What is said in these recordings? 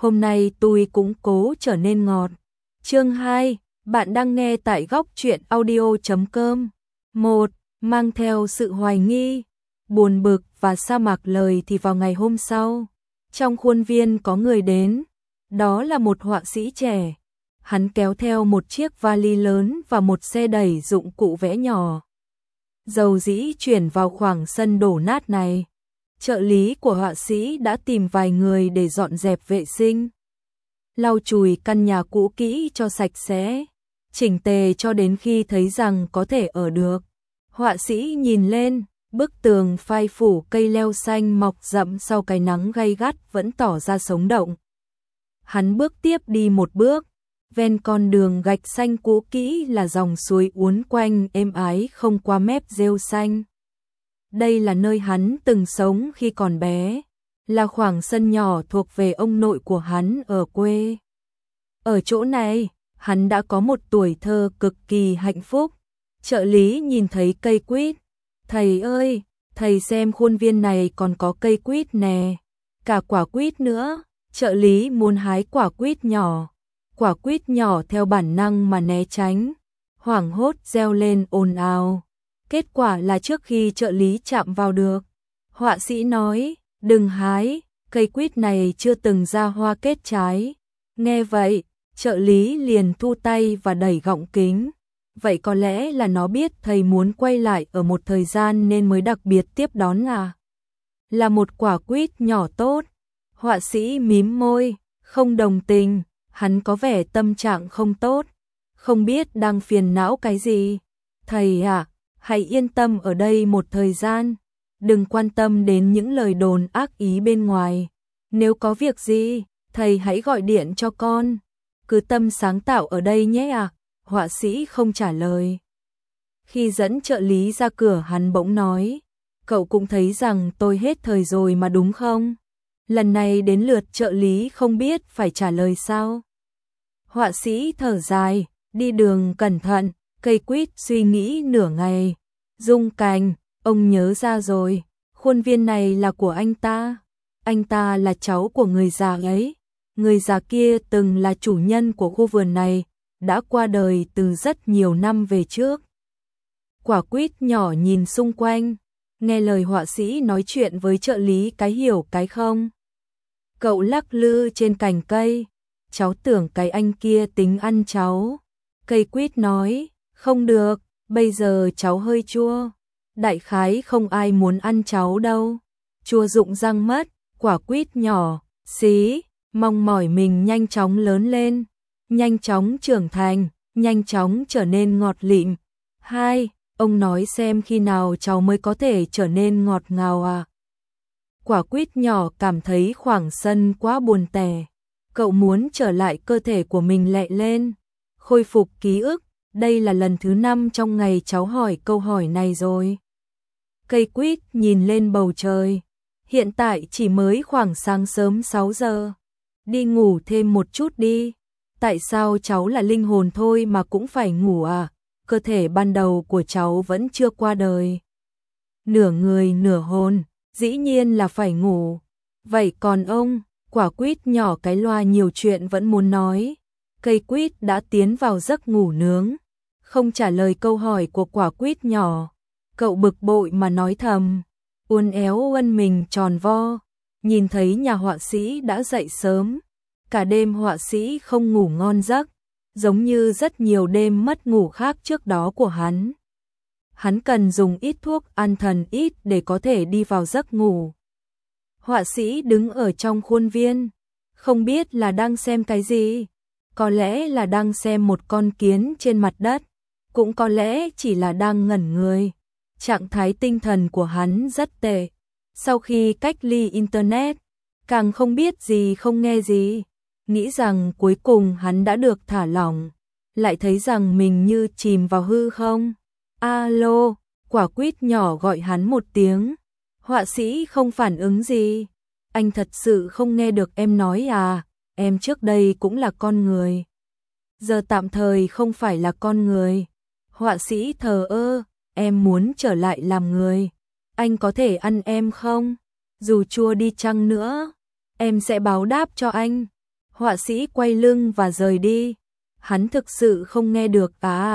hôm nay tôi cũng cố trở nên ngọt. Chương 2, bạn đang nghe tại góc truyện audio.com. 1. Mang theo sự hoài nghi, buồn bực và sa mạc lời thì vào ngày hôm sau, trong khuôn viên có người đến, đó là một họa sĩ trẻ. Hắn kéo theo một chiếc vali lớn và một xe đẩy dụng cụ vẽ nhỏ. Dầu dĩ chuyển vào khoảng sân đổ nát này. Trợ lý của họa sĩ đã tìm vài người để dọn dẹp vệ sinh, lau chùi căn nhà cũ kỹ cho sạch sẽ, chỉnh tề cho đến khi thấy rằng có thể ở được. Họa sĩ nhìn lên, bức tường phai phủ cây leo xanh mọc rậm sau cái nắng gay gắt vẫn tỏ ra sống động. Hắn bước tiếp đi một bước, ven con đường gạch xanh cũ kỹ là dòng suối uốn quanh êm ái không qua mép rêu xanh. Đây là nơi hắn từng sống khi còn bé, là khoảng sân nhỏ thuộc về ông nội của hắn ở quê. Ở chỗ này, hắn đã có một tuổi thơ cực kỳ hạnh phúc. Trợ lý nhìn thấy cây quýt. Thầy ơi, thầy xem khuôn viên này còn có cây quýt nè, cả quả quýt nữa. Trợ lý muốn hái quả quýt nhỏ. Quả quýt nhỏ theo bản năng mà né tránh, hoảng hốt reo lên ồn ào. Kết quả là trước khi trợ lý chạm vào được, họa sĩ nói, đừng hái, cây quýt này chưa từng ra hoa kết trái. Nghe vậy, trợ lý liền thu tay và đẩy gọng kính. Vậy có lẽ là nó biết thầy muốn quay lại ở một thời gian nên mới đặc biệt tiếp đón à? Là một quả quýt nhỏ tốt. Họa sĩ mím môi, không đồng tình, hắn có vẻ tâm trạng không tốt, không biết đang phiền não cái gì. Thầy à, hãy yên tâm ở đây một thời gian, đừng quan tâm đến những lời đồn ác ý bên ngoài. Nếu có việc gì, thầy hãy gọi điện cho con. Cứ tâm sáng tạo ở đây nhé à. Họa sĩ không trả lời. Khi dẫn trợ lý ra cửa hắn bỗng nói, cậu cũng thấy rằng tôi hết thời rồi mà đúng không? Lần này đến lượt trợ lý không biết phải trả lời sao. Họa sĩ thở dài, đi đường cẩn thận. Cây quýt suy nghĩ nửa ngày, rung cành, ông nhớ ra rồi, khuôn viên này là của anh ta là cháu của người già ấy, người già kia từng là chủ nhân của khu vườn này, đã qua đời từ rất nhiều năm về trước. Quả quýt nhỏ nhìn xung quanh, nghe lời họa sĩ nói chuyện với trợ lý cái hiểu cái không. Cậu lắc lư trên cành cây, cháu tưởng cái anh kia tính ăn cháu. Cây quýt nói, không được, bây giờ cháu hơi chua, đại khái không ai muốn ăn cháu đâu. Chua rụng răng mất, quả quýt nhỏ, xí, mong mỏi mình nhanh chóng lớn lên, nhanh chóng trưởng thành, nhanh chóng trở nên ngọt lịm. 2. Ông nói xem khi nào cháu mới có thể trở nên ngọt ngào à? Quả quýt nhỏ cảm thấy khoảng sân quá buồn tẻ, cậu muốn trở lại cơ thể của mình lẹ lên, khôi phục ký ức. Đây là lần thứ 5 trong ngày cháu hỏi câu hỏi này rồi. Cây quýt nhìn lên bầu trời. Hiện tại chỉ mới khoảng sáng sớm 6 giờ. Đi ngủ thêm một chút đi. Tại sao cháu là linh hồn thôi mà cũng phải ngủ à? Cơ thể ban đầu của cháu vẫn chưa qua đời. Nửa người nửa hồn, dĩ nhiên là phải ngủ. Vậy còn ông, quả quýt nhỏ cái loa nhiều chuyện vẫn muốn nói. Cây quýt đã tiến vào giấc ngủ nướng, không trả lời câu hỏi của quả quýt nhỏ. Cậu bực bội mà nói thầm, uốn éo uân mình tròn vo, nhìn thấy nhà họa sĩ đã dậy sớm. Cả đêm họa sĩ không ngủ ngon giấc, giống như rất nhiều đêm mất ngủ khác trước đó của hắn. Hắn cần dùng ít thuốc an thần ít để có thể đi vào giấc ngủ. Họa sĩ đứng ở trong khuôn viên, không biết là đang xem cái gì. Có lẽ là đang xem một con kiến trên mặt đất, cũng có lẽ chỉ là đang ngẩn người. Trạng thái tinh thần của hắn rất tệ. Sau khi cách ly internet, càng không biết gì không nghe gì, nghĩ rằng cuối cùng hắn đã được thả lỏng, lại thấy rằng mình như chìm vào hư không. Alo, quả quýt nhỏ gọi hắn một tiếng. Họa sĩ không phản ứng gì. Anh thật sự không nghe được em nói à? Em trước đây cũng là con người, giờ tạm thời không phải là con người. Họa sĩ thờ ơ, em muốn trở lại làm người. Anh có thể ăn em không? Dù chua đi chăng nữa, em sẽ báo đáp cho anh. Họa sĩ quay lưng và rời đi. Hắn thực sự không nghe được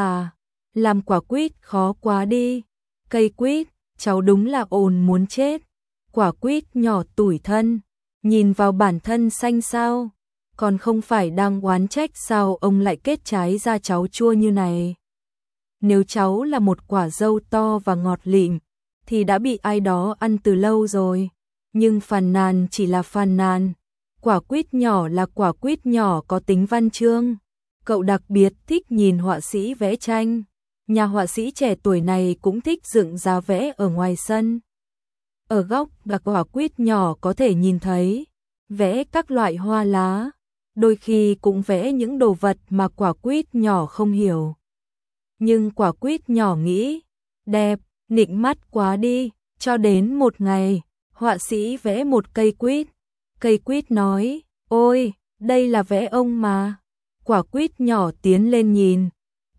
làm quả quýt khó quá đi. Cây quýt, cháu đúng là ồn muốn chết. Quả quýt nhỏ tủi thân, nhìn vào bản thân xanh sao, còn không phải đang oán trách sao ông lại kết trái ra cháu chua như này. Nếu cháu là một quả dâu to và ngọt lịm, thì đã bị ai đó ăn từ lâu rồi. Nhưng phàn nàn chỉ là phàn nàn. Quả quýt nhỏ là quả quýt nhỏ có tính văn chương. Cậu đặc biệt thích nhìn họa sĩ vẽ tranh. Nhà họa sĩ trẻ tuổi này cũng thích dựng giá vẽ ở ngoài sân. Ở góc đặt quả quýt nhỏ có thể nhìn thấy vẽ các loại hoa lá, đôi khi cũng vẽ những đồ vật mà quả quýt nhỏ không hiểu. Nhưng quả quýt nhỏ nghĩ, đẹp, nịnh mắt quá đi, cho đến một ngày, họa sĩ vẽ một cây quýt. Cây quýt nói, ôi, đây là vẽ ông mà. Quả quýt nhỏ tiến lên nhìn,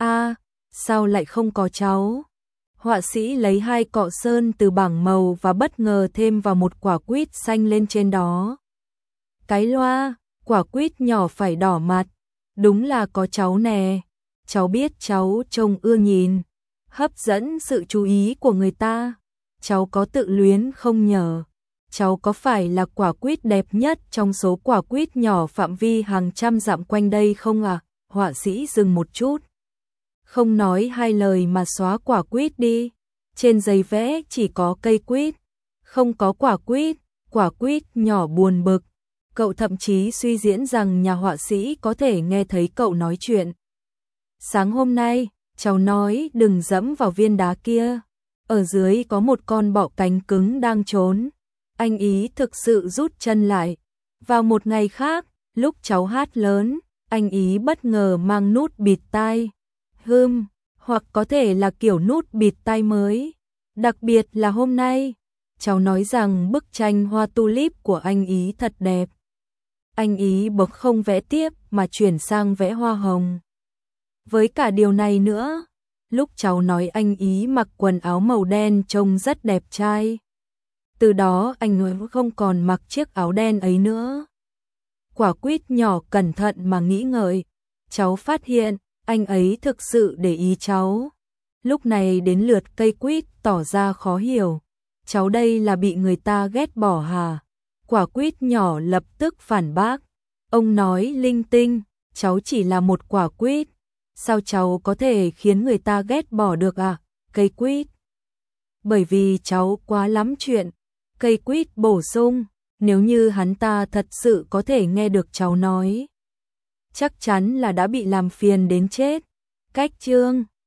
sao lại không có cháu? Họa sĩ lấy 2 cọ sơn từ bảng màu và bất ngờ thêm vào một quả quýt xanh lên trên đó. Cái loa, quả quýt nhỏ phải đỏ mặt, đúng là có cháu nè. Cháu biết cháu trông ưa nhìn, hấp dẫn sự chú ý của người ta. Cháu có tự luyến không nhở? Cháu có phải là quả quýt đẹp nhất trong số quả quýt nhỏ phạm vi hàng trăm dặm quanh đây không à? Họa sĩ dừng một chút, không nói 2 lời mà xóa quả quýt đi. Trên giấy vẽ chỉ có cây quýt, không có quả quýt nhỏ buồn bực. Cậu thậm chí suy diễn rằng nhà họa sĩ có thể nghe thấy cậu nói chuyện. Sáng hôm nay, cháu nói đừng dẫm vào viên đá kia. Ở dưới có một con bọ cánh cứng đang trốn. Anh ý thực sự rút chân lại. Vào một ngày khác, lúc cháu hát lớn, anh ý bất ngờ mang nút bịt tai. Hoặc có thể là kiểu nút bịt tai mới. Đặc biệt là hôm nay, cháu nói rằng bức tranh hoa tulip của anh ý thật đẹp. Anh ý bỗng không vẽ tiếp mà chuyển sang vẽ hoa hồng. Với cả điều này nữa, lúc cháu nói anh ý mặc quần áo màu đen trông rất đẹp trai. Từ đó anh ấy không còn mặc chiếc áo đen ấy nữa. Quả quýt nhỏ cẩn thận mà nghĩ ngợi. Cháu phát hiện, anh ấy thực sự để ý cháu. Lúc này đến lượt cây quýt tỏ ra khó hiểu. Cháu đây là bị người ta ghét bỏ hả? Quả quýt nhỏ lập tức phản bác. Ông nói linh tinh, cháu chỉ là một quả quýt. Sao cháu có thể khiến người ta ghét bỏ được à? Cây quýt. Bởi vì cháu quá lắm chuyện. Cây quýt bổ sung, nếu như hắn ta thật sự có thể nghe được cháu nói, chắc chắn là đã bị làm phiền đến chết. Cách chương